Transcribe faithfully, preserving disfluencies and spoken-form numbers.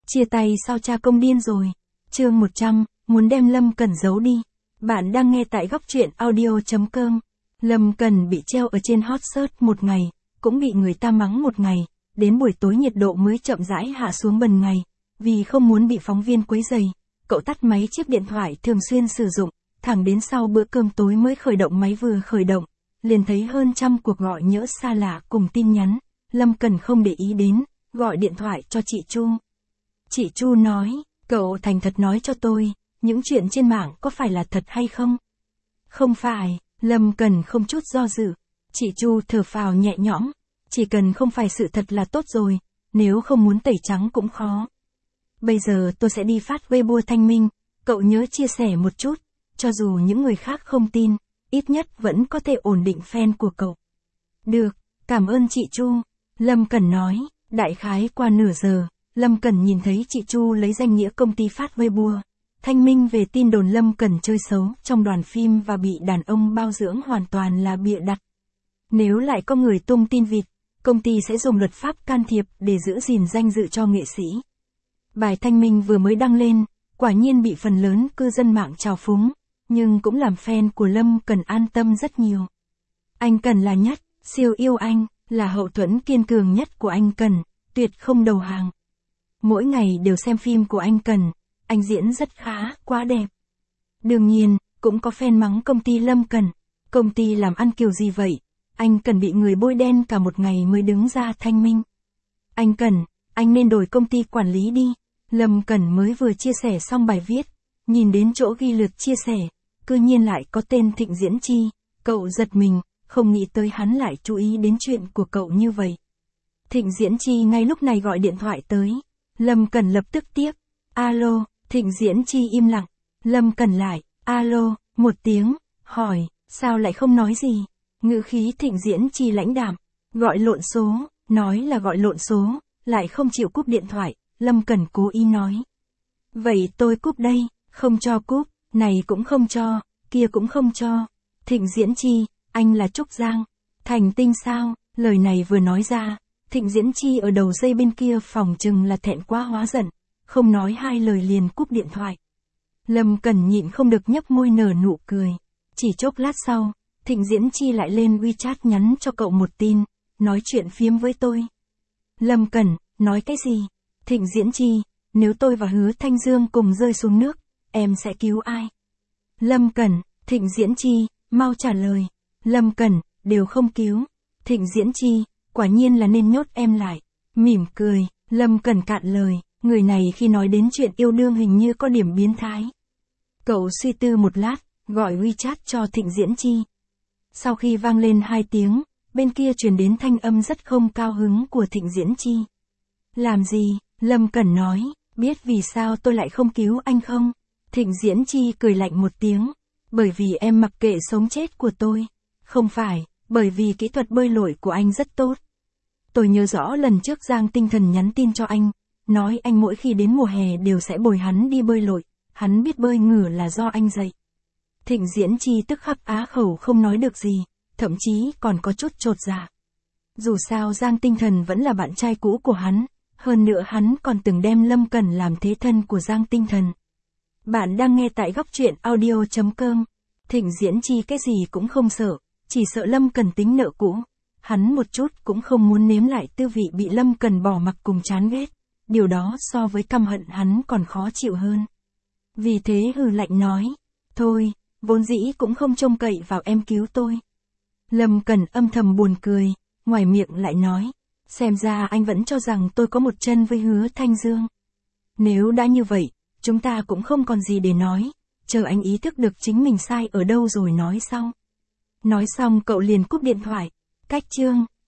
Chia tay sao cha công điên rồi. Chương một trăm, muốn đem Lâm Cẩn giấu đi. Bạn đang nghe tại góc truyện audio chấm com. Lâm Cẩn bị treo ở trên hot search một ngày, cũng bị người ta mắng một ngày, đến buổi tối nhiệt độ mới chậm rãi hạ xuống bần ngày. Vì không muốn bị phóng viên quấy rầy, cậu tắt máy chiếc điện thoại thường xuyên sử dụng, thẳng đến sau bữa cơm tối mới khởi động máy. Vừa khởi động, liền thấy hơn trăm cuộc gọi nhỡ xa lạ cùng tin nhắn. Lâm Cẩn không để ý đến, gọi điện thoại cho chị Chu. Chị Chu nói, cậu thành thật nói cho tôi, những chuyện trên mạng có phải là thật hay không? Không phải, Lâm Cẩn không chút do dự. Chị Chu thở phào nhẹ nhõm, chỉ cần không phải sự thật là tốt rồi, nếu không muốn tẩy trắng cũng khó. Bây giờ tôi sẽ đi phát Weibo thanh minh, cậu nhớ chia sẻ một chút, cho dù những người khác không tin, ít nhất vẫn có thể ổn định fan của cậu. Được, cảm ơn chị Chu, Lâm Cẩn nói. Đại khái qua nửa giờ, Lâm Cẩn nhìn thấy chị Chu lấy danh nghĩa công ty phát Weibo thanh minh về tin đồn Lâm Cẩn chơi xấu trong đoàn phim và bị đàn ông bao dưỡng hoàn toàn là bịa đặt. Nếu lại có người tung tin vịt, công ty sẽ dùng luật pháp can thiệp để giữ gìn danh dự cho nghệ sĩ. Bài thanh minh vừa mới đăng lên, quả nhiên bị phần lớn cư dân mạng trào phúng, nhưng cũng làm fan của Lâm Cẩn an tâm rất nhiều. Anh Cẩn là nhất, siêu yêu anh, là hậu thuẫn kiên cường nhất của anh Cẩn, tuyệt không đầu hàng. Mỗi ngày đều xem phim của anh Cẩn, anh diễn rất khá, quá đẹp. Đương nhiên, cũng có fan mắng công ty Lâm Cẩn, công ty làm ăn kiểu gì vậy, anh Cẩn bị người bôi đen cả một ngày mới đứng ra thanh minh. Anh Cẩn, anh nên đổi công ty quản lý đi. Lâm Cẩn mới vừa chia sẻ xong bài viết, nhìn đến chỗ ghi lượt chia sẻ, cư nhiên lại có tên Thịnh Diễn Chi, cậu giật mình, không nghĩ tới hắn lại chú ý đến chuyện của cậu như vậy. Thịnh Diễn Chi ngay lúc này gọi điện thoại tới, Lâm Cẩn lập tức tiếp, alo, Thịnh Diễn Chi im lặng, Lâm Cẩn lại, alo, một tiếng, hỏi, sao lại không nói gì, ngữ khí Thịnh Diễn Chi lãnh đạm, gọi lộn số, nói là gọi lộn số, lại không chịu cúp điện thoại. Lâm Cẩn cố ý nói. Vậy tôi cúp đây, không cho cúp, này cũng không cho, kia cũng không cho. Thịnh Diễn Chi, anh là Trúc Giang, thành tinh sao? Lời này vừa nói ra, Thịnh Diễn Chi ở đầu dây bên kia phòng chừng là thẹn quá hóa giận, không nói hai lời liền cúp điện thoại. Lâm Cẩn nhịn không được nhấp môi nở nụ cười. Chỉ chốc lát sau, Thịnh Diễn Chi lại lên WeChat nhắn cho cậu một tin, nói chuyện phiếm với tôi. Lâm Cẩn, nói cái gì? Thịnh Diễn Chi, nếu tôi và Hứa Thanh Dương cùng rơi xuống nước, em sẽ cứu ai? Lâm Cẩn, Thịnh Diễn Chi, mau trả lời. Lâm Cẩn, đều không cứu. Thịnh Diễn Chi, quả nhiên là nên nhốt em lại. Mỉm cười, Lâm Cẩn cạn lời, người này khi nói đến chuyện yêu đương hình như có điểm biến thái. Cậu suy tư một lát, gọi WeChat cho Thịnh Diễn Chi. Sau khi vang lên hai tiếng, bên kia truyền đến thanh âm rất không cao hứng của Thịnh Diễn Chi. Làm gì? Lâm Cẩn nói, biết vì sao tôi lại không cứu anh không? Thịnh Diễn Chi cười lạnh một tiếng, bởi vì em mặc kệ sống chết của tôi. Không phải, bởi vì kỹ thuật bơi lội của anh rất tốt. Tôi nhớ rõ lần trước Giang Tinh Thần nhắn tin cho anh, nói anh mỗi khi đến mùa hè đều sẽ bồi hắn đi bơi lội, hắn biết bơi ngửa là do anh dạy. Thịnh Diễn Chi tức khắc á khẩu không nói được gì, thậm chí còn có chút chột dạ. Dù sao Giang Tinh Thần vẫn là bạn trai cũ của hắn. Hơn nữa hắn còn từng đem Lâm Cẩn làm thế thân của Giang Tinh Thần. Bạn đang nghe tại góc truyện audio chấm com. Thịnh Diễn Chi cái gì cũng không sợ, chỉ sợ Lâm Cẩn tính nợ cũ. Hắn một chút cũng không muốn nếm lại tư vị bị Lâm Cẩn bỏ mặc cùng chán ghét. Điều đó so với căm hận hắn còn khó chịu hơn. Vì thế hừ lạnh nói, thôi, vốn dĩ cũng không trông cậy vào em cứu tôi. Lâm Cẩn âm thầm buồn cười, ngoài miệng lại nói. Xem ra anh vẫn cho rằng tôi có một chân với Hứa Thanh Dương. Nếu đã như vậy, chúng ta cũng không còn gì để nói, chờ anh ý thức được chính mình sai ở đâu rồi nói sau. Nói xong cậu liền cúp điện thoại. Cách chương,